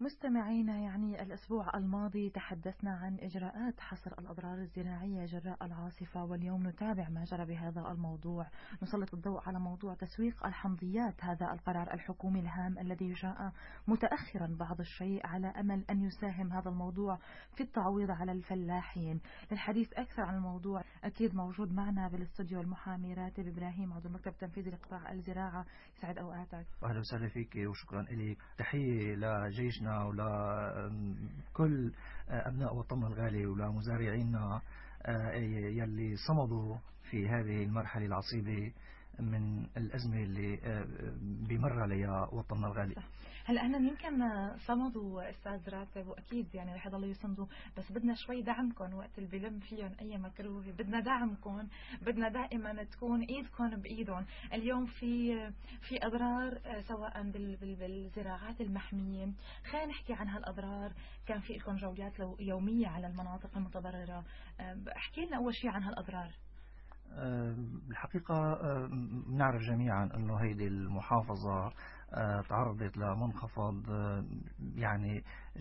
مستمعينا، يعني الأسبوع الماضي تحدثنا عن إجراءات حصر الأضرار الزراعية جراء العاصفة، واليوم نتابع ما جرى بهذا الموضوع. نسلط الضوء على موضوع تسويق الحمضيات، هذا القرار الحكومي الهام الذي جاء متأخرا بعض الشيء على أمل أن يساهم هذا الموضوع في التعويض على الفلاحين. للحديث أكثر عن الموضوع أكيد موجود معنا بالاستوديو المحامي راتب إبراهيم، عضو المكتب التنفيذي لقطاع الزراعة. يسعد أوقاتك. أهلا وسهلا فيك وشكرا لك. تحية لجيشنا ولكل أبناء وطننا الغالي ولمزارعينا يلي صمدوا في هذه المرحلة العصيبة من الأزمة اللي بمر عليها وطننا الغالي. هلا احنا يمكن صمدوا استاذ راتب، واكيد يعني رح يضلوا يصمدوا، بس بدنا شوي دعمكم وقت اللي بلم فيهم اي مكروه. بدنا دعمكم، بدنا دائما تكون ايدكم بايدهم. اليوم في اضرار سواء بالزراعات المحميه. خلينا نحكي عن هالاضرار. كان في لكم جولات يوميه على المناطق المتضرره. احكي لنا اول شيء عن هالاضرار. الحقيقة نعرف جميعا أنه هيدي المحافظة تعرضت لمنخفض يعني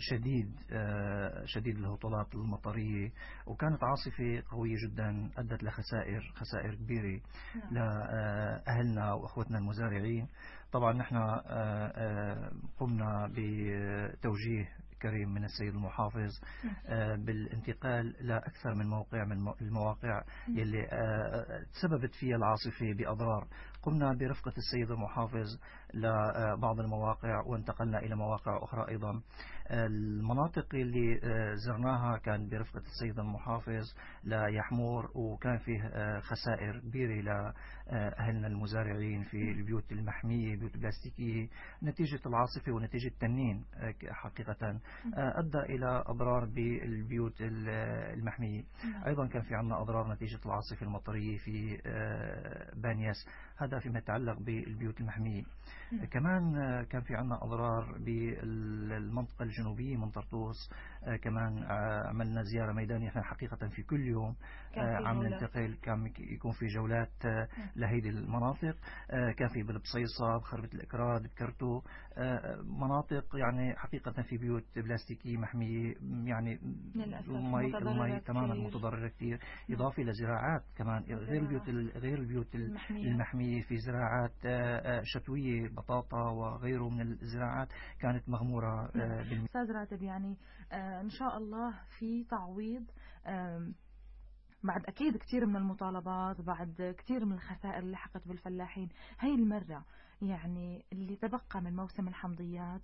شديد الهطولات المطرية، وكانت عاصفة قوية جدا أدت خسائر كبيرة لأهلنا وأخوتنا المزارعين. طبعا نحن قمنا بتوجيه كريم من السيد المحافظ بالانتقال لأكثر من موقع من المواقع يلي تسببت فيها العاصفة بأضرار. قمنا برفقة السيد المحافظ لبعض المواقع وانتقلنا إلى مواقع أخرى أيضا. المناطق اللي زرناها كان برفقة السيد المحافظ ليحمور، وكان فيه خسائر كبيرة لأهلنا المزارعين في البيوت المحمية، بيوت بلاستيكية، نتيجة العاصفة ونتيجة تنين حقيقة أدى إلى أضرار بالبيوت المحمية. أيضا كان في عنا أضرار نتيجة العاصفة المطرية في بانياس، هذا فيما يتعلق بالبيوت المحمية. كمان كان في عنا أضرار بالمنطقة الجنوبية من طرطوس. كمان عملنا زيارة ميدانية. احنا حقيقة في كل يوم عم ننتقل، كان يكون في جولات لهيدي المناطق. كان في بالبصيصة، بخربة الإكراد، بكرتو، مناطق يعني حقيقة في بيوت بلاستيكية محمية، يعني المي تماما متضررة كثير، إضافة لزراعات كمان غير البيوت المحمية. في زراعات شتوية، بطاطا وغيره من الزراعات كانت مغمورة. أستاذ راتب، يعني إن شاء الله في تعويض بعد أكيد كتير من المطالبات، بعد كتير من الخسائر اللي لحقت بالفلاحين. هاي المرة يعني اللي تبقى من موسم الحمضيات،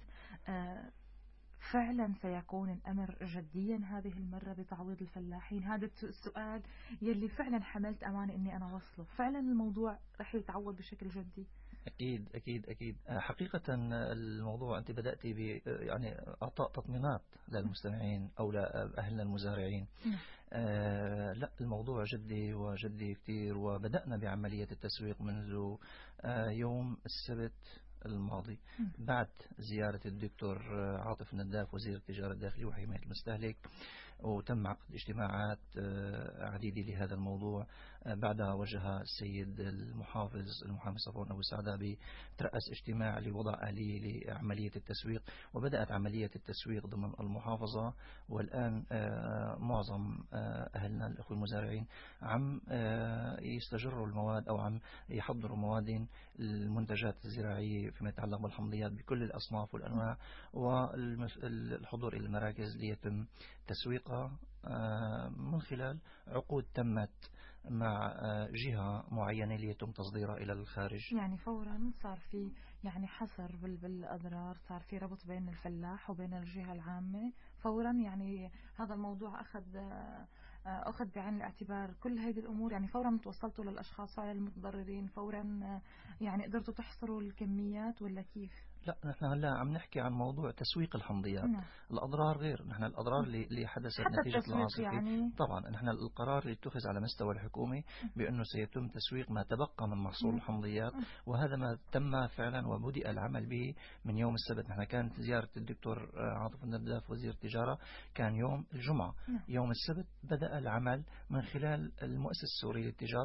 فعلا سيكون الأمر جديا هذه المرة بتعويض الفلاحين؟ هذا السؤال يلي فعلا حملت أمانة إني أنا وصله. فعلا الموضوع رح يتعوض بشكل جدي؟ أكيد أكيد أكيد. حقيقة الموضوع أنت بدأت يعني أعطاء تطمينات للمستمعين أو لأهلنا المزارعين. لا، الموضوع جدي وجدي كتير، وبدأنا بعملية التسويق منذ يوم السبت الماضي بعد زيارة الدكتور عاطف النداف وزير التجارة الداخلية وحماية المستهلك، وتم عقد اجتماعات عديدة لهذا الموضوع. بعدها وجه السيد المحافظ المحامي صفوان أبو سعدة بترأس اجتماع لوضع آلية لعملية التسويق، وبدأت عملية التسويق ضمن المحافظة. والآن معظم أهلنا الأخوة المزارعين عم يستجروا المواد أو عم يحضروا مواد المنتجات الزراعية فيما يتعلق بالحمضيات بكل الأصناف والأنواع، والحضور إلى المراكز ليتم تسويقها من خلال عقود تمت مع جهة معينة ليتم تصديرها إلى الخارج. يعني فورا صار في يعني حصر بالأضرار، صار في ربط بين الفلاح وبين الجهة العامة فورا. يعني هذا الموضوع أخذ بعين الاعتبار كل هذه الأمور، يعني فورا توصلتوا للأشخاص على المتضررين فورا، يعني قدرتوا تحصروا الكميات ولا كيف؟ لا، نحن هلا عم نحكي عن موضوع تسويق الحمضيات. الأضرار غير. نحن الأضرار اللي حدثت نتيجة العاصفة يعني. طبعا نحن القرار اللي اتخذ على مستوى الحكومة بأنه سيتم تسويق ما تبقى من محصول الحمضيات، وهذا ما تم فعلا وبدأ العمل به من يوم السبت. نحن كانت زيارة الدكتور عاطف النداف وزير التجارة كان يوم الجمعة. يوم السبت بدأ العمل من خلال المؤسسة السورية للتجارة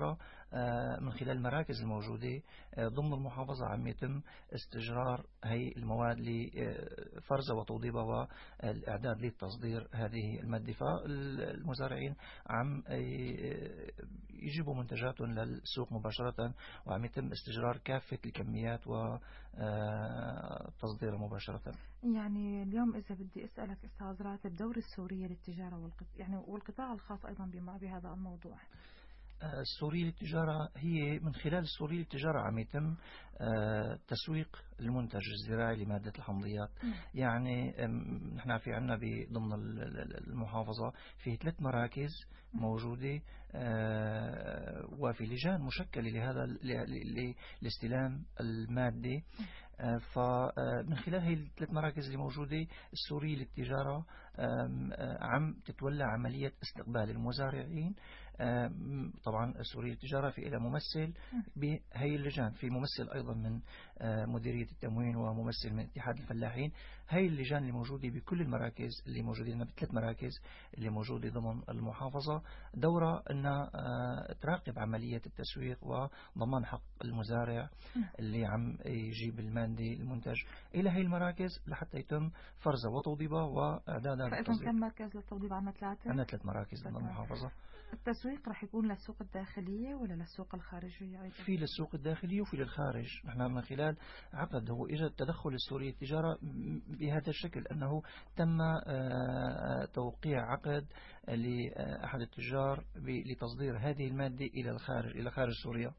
من خلال المراكز الموجودة ضمن المحافظة عم يتم استجرار هي المواد لفرزها وتوضيبها والإعداد للتصدير هذه المادة. فالمزارعين عم يجيبوا منتجاتهم للسوق مباشرة، وعم يتم استجرار كافة الكميات وتصديرها مباشرة. يعني اليوم إذا بدي أسألك أستاذ راتب، دور السورية للتجارة والقطاع الخاص أيضا بهذا الموضوع. السورية للتجارة هي من خلال السورية للتجارة عم يتم تسويق المنتج الزراعي لمادة الحمضيات. يعني نحن في عنا ضمن المحافظة في 3 مراكز موجودة، وفي لجان مشكلة لهذا لاستلام المادة. فمن خلال هي ال3 مراكز اللي موجودة، السورية للتجارة عم تتولى عملية استقبال المزارعين. طبعا السورية للتجارة في إلى ممثل بهي اللجان، في ممثل أيضا من مديرية التموين وممثل من اتحاد الفلاحين. هاي اللجان اللي موجودة بكل المراكز اللي موجودين ب3 مراكز اللي موجودة ضمن المحافظة، دورة أنها تراقب عملية التسويق وضمان حق المزارع اللي عم يجيب المنتج إلى هاي المراكز لحتى يتم فرزه وتوضيبه وإعدادها للتصدير. فإذا كم مركز للتوضيب؟ عنا 3. عنا 3 مراكز ضمن المحافظة. التسويق رح يكون للسوق الداخلية ولا للسوق الخارجية أيضا؟ في للسوق الداخلية وفي للخارج. نحن من خلال عقد هو إجا تدخل السورية التجارة بهذا الشكل، أنه تم توقيع عقد لأحد التجار لتصدير هذه المادة إلى خارج سوريا.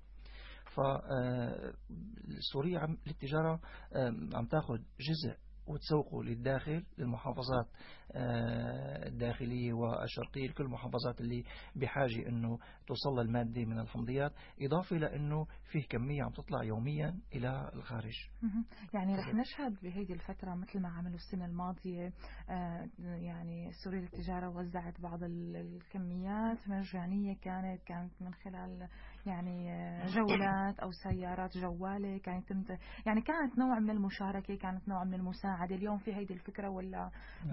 فالسورية للتجارة عم تاخذ جزء وتسوقه للداخل للمحافظات الداخلية والشرقية، لكل المحافظات اللي بحاجة أنه توصل المادة من الحمضيات، إضافة لأنه فيه كمية عم تطلع يوميا إلى الخارج. يعني رح نشهد بهذه الفترة مثل ما عملوا السنة الماضية، يعني سوريا للتجارة وزعت بعض الكميات مجانية، كانت من خلال يعني جولات أو سيارات جوالة، يعني كانت نوع من المشاركة، كانت نوع من المساعدة. اليوم في هذه الفكرة ولا؟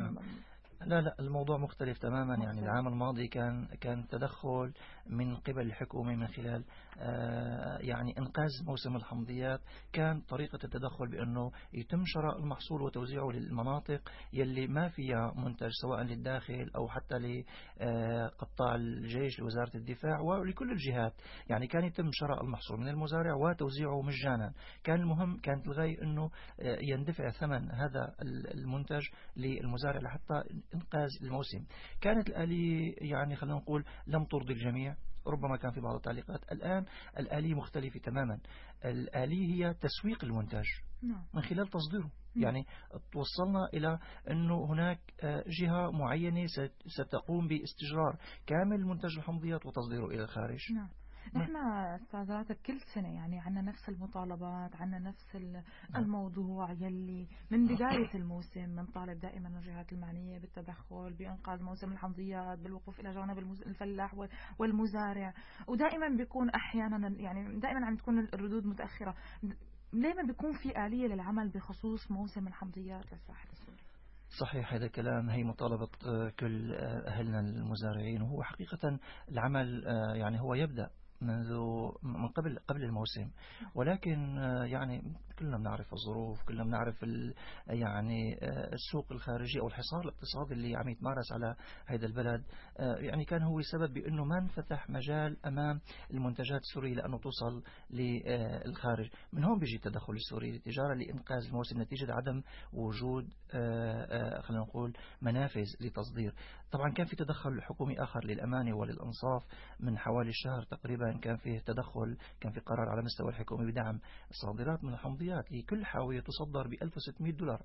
لا الموضوع مختلف تماما. يعني العام الماضي كان تدخل من قبل الحكومة من خلال يعني إنقاذ موسم الحمضيات. كان طريقة التدخل بأنه يتم شراء المحصول وتوزيعه للمناطق يلي ما فيها منتج، سواء للداخل أو حتى لقطاع الجيش، لوزارة الدفاع ولكل الجهات. يعني كان يتم شراء المحصول من المزارع وتوزيعه مجانا. كانت الغاية أنه يندفع ثمن هذا المنتج للمزارع لحتى إنقاذ الموسم. كانت الآلية يعني خلينا نقول لم ترضي الجميع، ربما كان في بعض التعليقات. الآن الآلية مختلفة تماما. الآلية هي تسويق المنتج من خلال تصديره. يعني توصلنا إلى أنه هناك جهة معينة ستقوم باستجرار كامل منتج الحمضيات وتصديره إلى الخارج. نحن استاذات كل سنة يعني عنا نفس المطالبات، عنا نفس الموضوع يلي من بداية الموسم بنطالب دائما الجهات المعنية بالتدخل بإنقاذ موسم الحمضيات، بالوقوف إلى جانب الفلاح والمزارع. ودائما بيكون أحيانا يعني دائما عم تكون الردود متأخرة. دائما بيكون في آلية للعمل بخصوص موسم الحمضيات للساحة السورية. صحيح هذا الكلام. هي مطالبة كل أهلنا المزارعين، وهو حقيقة العمل يعني هو يبدأ من قبل الموسم. ولكن يعني كلنا بنعرف الظروف، كلنا بنعرف يعني السوق الخارجي أو الحصار الاقتصادي اللي عم يتمارس على هذا البلد. يعني كان هو سبب بأنه ما انفتح مجال أمام المنتجات السورية لأنه توصل للخارج. من هون بيجي التدخل السوري للتجارة لإنقاذ الموسم نتيجة عدم وجود خلينا نقول منافذ لتصدير. طبعا كان في تدخل حكومي آخر للأمانة وللأنصاف من حوالي الشهر تقريبا. كان فيه تدخل، كان في قرار على مستوى الحكومة بدعم الصادرات من الحمضيات لكل حاوية تصدر $1600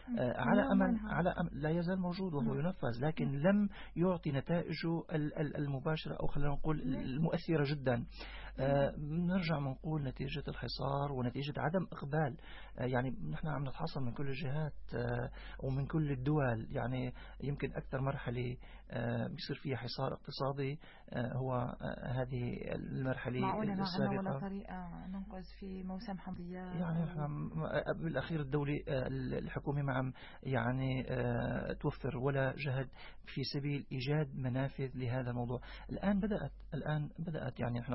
على أمل لا يزال موجود وهو ينفذ، لكن لم يعطي نتائجه المباشرة أو خلينا نقول المؤثرة جدا. نرجع نقول نتيجة الحصار ونتيجة عدم إقبال. يعني نحن عم نتحصل من كل الجهات ومن كل الدول. يعني يمكن أكثر مرحلة بيصير فيها حصار اقتصادي هو هذه المرحلة السابقة. ولا طريقة ننقذ في موسم حمضيات. يعني بالأخير الدولة الحكومة ما عم يعني توفر ولا جهد في سبيل إيجاد منافذ لهذا الموضوع. الآن بدأت يعني احنا وخاصة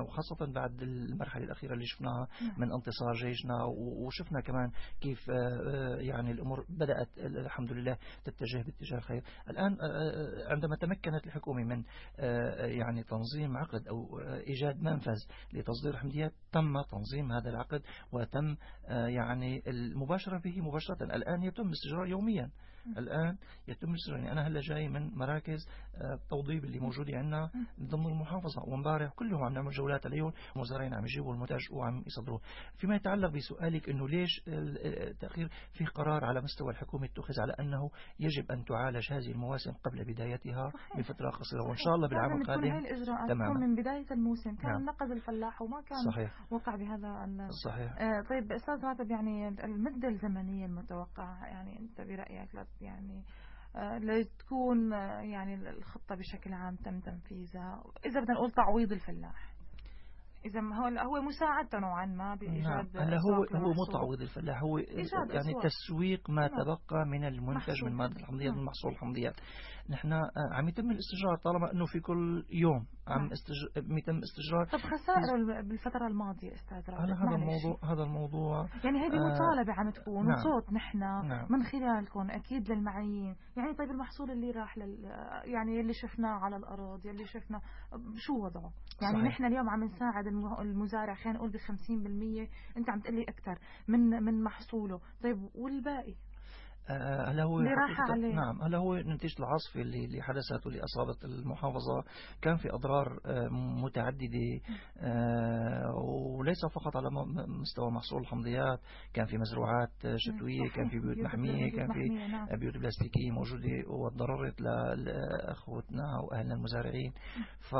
خاصة بعد المرحلة الأخيرة اللي شفناها من انتصار جيشنا، وشفنا كمان كيف يعني الأمور بدأت الحمد لله تتجه باتجاه الخير. الآن عندما تمكنت الحكومة من يعني تنظيم عقد أو إيجاد منفذ لتصدير الحمضيات، تم تنظيم هذا العقد وتم يعني المباشرة به مباشرة. الآن يتم استجراء يوميا، الآن يتم استجراء. يعني أنا هلا جاي من مراكز التوضيب اللي موجودة عندنا ضمن المحافظة، وامبارح كلهم عم نعمل جولات عليهم، مزارعين عم يجيبوا المنتج وعم يصدروه. فيما يتعلق بسؤالك إنه ليش التأخير، في قرار على مستوى الحكومة اتخذ على أنه يجب أن تعالج هذه المواسم قبل بدايتها بفترة قصيرة، وإن شاء الله بالعام القادم القادم هاي الإجراءات تكون تماما. من بداية الموسم. كان نعم نقز الفلاح وما كان صحيح وقع بهذا صحيح. طيب أستاذ راتب، يعني المدة الزمنية المتوقعة، يعني أنت برأيك يعني لتكون يعني الخطة بشكل عام تم تنفيذها، إذا بدنا نقول تعويض الفلاح، إذا هو مساعدته نوعا ما نعم بإيجاد هلا أسواق هو مو لمحصوله، تعويض الفلاح، هو إيجاد يعني أسواق. تسويق ما تبقى من المنتج من محصول. مادة الحمضيات، من محصول الحمضيات. نحن عم يتم الاستجرار، طالما انه في كل يوم عم يتم استجرار. طب خسائر بالفترة الماضية أستاذ راتب، هذا الموضوع يعني هذه مطالبة عم تكون نعم وصوت نحن نعم من خلالكم أكيد للمعنيين. يعني طيب المحصول اللي راح يعني اللي شفناه على الأراضي، اللي شفناه شو وضعه؟ يعني صحيح. نحن اليوم عم نساعد المزارع، خلينا نقول ب50%، أنت عم تقلي أكثر من محصوله. طيب والباقي هلا هو اللي راح حقيقة عليه؟ نعم هلا هو نتيجة العاصفة اللي حدثت واللي أصابت المحافظة، كان في أضرار متعددة، وليس فقط على مستوى محصول الحمضيات، كان في مزروعات شتوية، كان في بيوت محمية، كان في نعم. بيوت بلاستيكية موجودة وتضررت لأخوتنا وأهلنا المزارعين. ف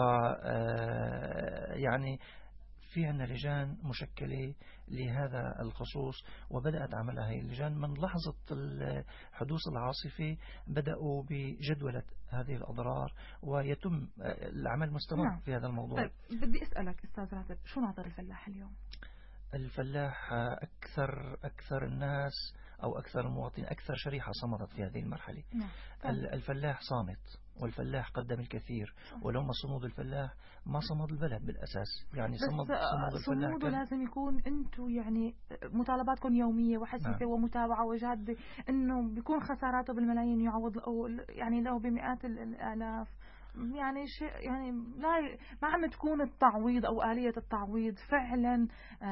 يعني في عندنا لجان مشكلة لهذا الخصوص، وبدأت عملها هي اللجان من لحظة حدوث العاصفة. بدأوا بجدولة هذه الأضرار ويتم العمل مستمر في هذا الموضوع. طيب بدي أسألك أستاذ راتب، شو ناطر الفلاح اليوم؟ الفلاح أكثر الناس أو أكثر المواطنين، أكثر شريحة صمدت في هذه المرحلة. الفلاح صامت، والفلاح قدم الكثير، ولو صمود الفلاح ما صمد البلد بالأساس. يعني صمود الفلاح صموده لازم يكون أنتم يعني مطالباتكم يومية وحسيسة ومتابعة وجادة، إنه بيكون خساراته بالملايين يعوض، أو يعني له بمئات الآلاف. يعني شيء يعني ما عم تكون التعويض أو آلية التعويض فعلا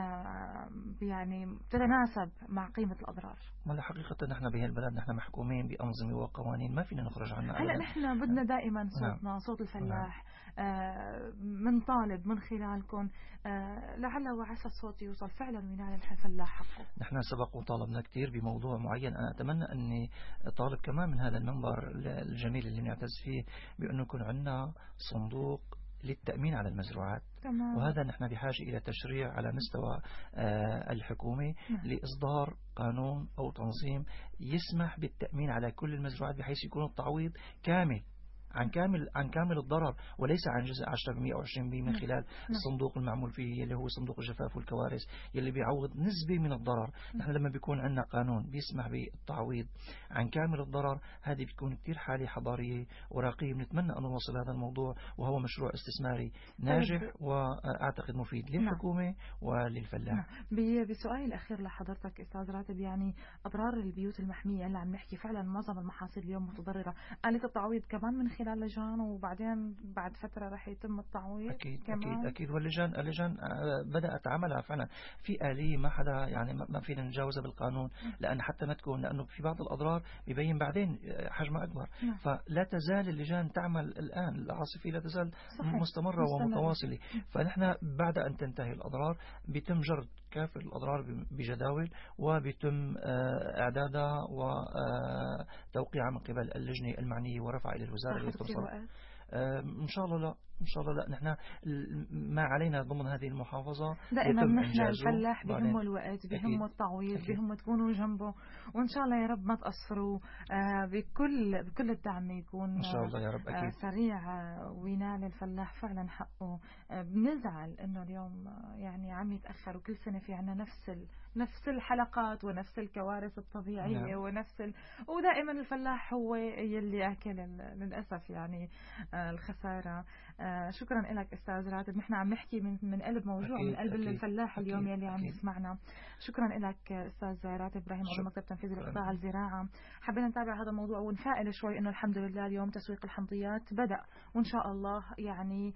يعني تتناسب مع قيمة الأضرار. ولا حقيقة نحن بهالبلد نحن محكومين بأنظمة وقوانين ما فينا نخرج عنها. هلا نحن بدنا دائما صوتنا صوت الفلاح من طالب من خلالكم لعل وعسى الصوت يوصل فعلا وينال الفلاح حقه. نحن سبق وطالبنا كثير بموضوع معين. أنا أتمنى أني طالب كمان من هذا المنبر الجميل اللي نعتز فيه بأنه يكون عندنا صندوق للتأمين على المزروعات. وهذا نحن بحاجة إلى تشريع على مستوى الحكومة لإصدار قانون أو تنظيم يسمح بالتأمين على كل المزروعات، بحيث يكون التعويض كامل عن كامل الضرر، وليس عن جزء 10% أو 20% من خلال الصندوق المعمول فيه اللي هو صندوق الجفاف والكوارث يلي بيعوض نسبة من الضرر. نحن لما بيكون عندنا قانون بيسمح بالتعويض عن كامل الضرر، هذه بتكون كتير حالة حضارية وراقية. بنتمنى أن نوصل هذا الموضوع، وهو مشروع استثماري ناجح وأعتقد مفيد للحكومة وللفلاح. بسؤالي الأخير لحضرتك أستاذ راتب، يعني أضرار البيوت المحمية اللي عم نحكي فعلا معظم المحاصيل اليوم متضررة، آلية التعويض كمان من خلال لجان، وبعدين بعد فترة رح يتم التعويض كمان. أكيد واللجان بدأت عملها فعلا في آلية ما حدا يعني ما فينا نتجاوزها بالقانون، لأن حتى ما تكون، لأنه في بعض الأضرار بيبين بعدين حجمها أكبر. فلا تزال اللجان تعمل الآن، العاصفة لا تزال مستمرة ومتواصلة. فنحن بعد أن تنتهي الأضرار بيتم جرد كافة الأضرار بجداول، وبيتم إعدادها وتوقيعها من قبل اللجنة المعنية ورفع إلى الوزارة اللي تنصر. إن شاء الله لا نحن ما علينا ضمن هذه المحافظة دائما نحن الفلاح بهمه الوقت، بهمه التعويض، بهمه تكونوا جنبه، وإن شاء الله يا رب ما تقصروا بكل الدعم يكون إن شاء الله يا رب أكيد سريع وينال الفلاح فعلا حقه. بنزعل إنه اليوم يعني عم يتأخر، وكل سنة في عنا نفس الحلقات ونفس الكوارث الطبيعية ونفس ودائما الفلاح هو يلي أكل للأسف يعني الخسارة. شكرا لك أستاذ راتب، نحن عم نحكي من قلب موضوع، من قلب الفلاح اليوم يلي عم يسمعنا. شكرا لك أستاذ راتب إبراهيم، عضو مكتب تنفيذي لقطاع الزراعة. حبينا نتابع هذا الموضوع ونفائل شوي إنه الحمد لله اليوم تسويق الحمضيات بدأ، وإن شاء الله يعني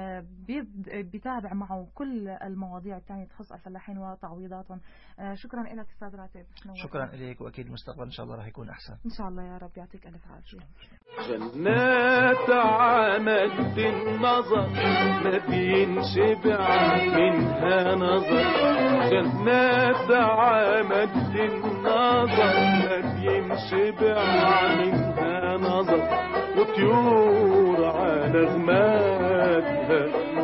بيتابع معه كل المواضيع الثانية تخص الفلاحين وتعويضاتهم. شكرا لك أستاذ راتب. شكرا لك، وأكيد المستقبل إن شاء الله راح يكون أحسن إن شاء الله يا رب. يعطيك ألف عافية. جنات عمد النظر ما بينشبع منها نظر، جنات عمد النظر ما بينشبع منها نظر، وطيور على غمادها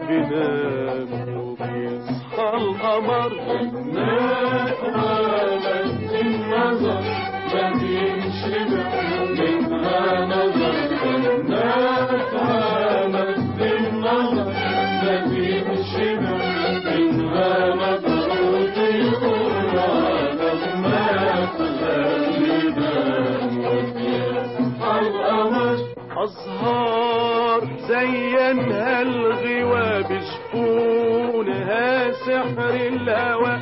بنام وبيصحى القمر. جنات عمد النظر ما بينشبع منها نظر، جنات عمد النظر ما بينشبع منها نظر، وطيور على غمادها بنام وبيصحى القمر. أزهار زينها الغواب شفونها سحر الهوى،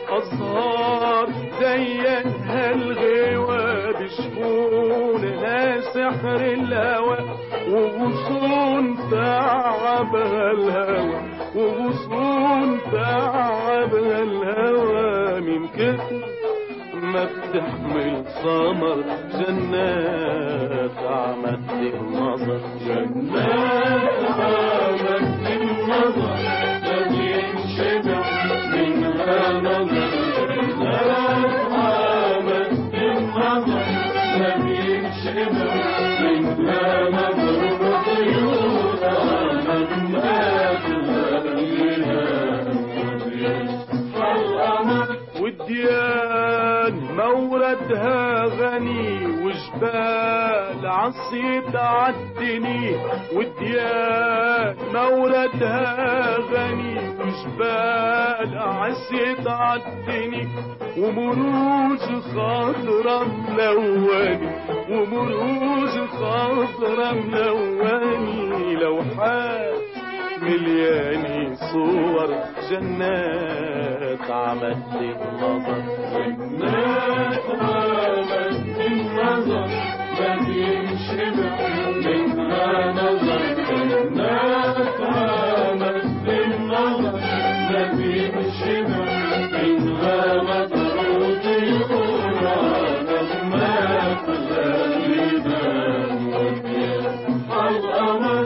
أزهار زينها الغواب شفونها سحر الهوى، وغصون تعبها الهوى، وغصون تعبها الهوى، من كتر ما بتحمل ثمر. جنات عمد النظر، جنات عمد النظر ما بينشبع منها نظر، جنات عمد النظر ما بينشبع منها نظر، وطيور على غمادها بنام وبيصحى القمر. وديان موردها غني وجبال عصيد عالدني، وديان موردها غني وجبال عصيد عالدني، ومروج خضرا ملوني، ومروج خضرا ملوني، لوحات ملياني صور. جنات عمد النظر، جنات عمد النظر ما بينشبع منها نظر، جنات عمد النظر ما بينشبع منها نظر، وطيور على غمادها بنام وبيصحى القمر.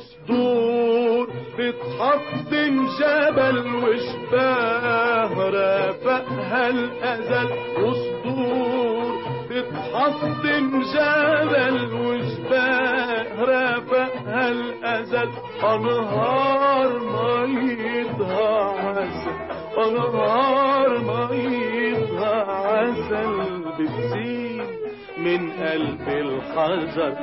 وصدور بتحطم جبل وشباه رافقها الأزل، وصدور بتحطم جبل وشباه رافقها الأزل، أنهار ميتها عسل، أنهار ميتها عسل، بتزيد من قلب الحجر.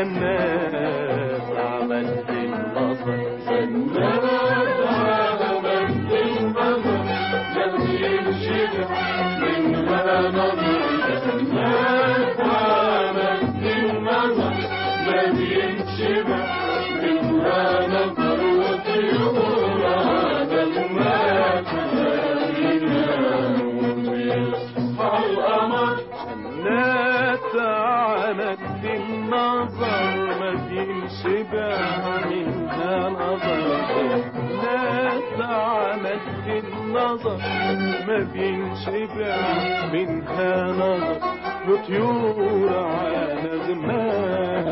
جنات عمد النظر، جنات عمد النظر ما بينشبع منها نظر، جنات عمد النظر ما بينشبع منها نظر، وطيور على غمادها بنام وبيصحى القمر. جنات عمد النظر ما بينشبع منها نظر، جنات عمد النظر ما بينشبع منها نظر، وطيور على غمادها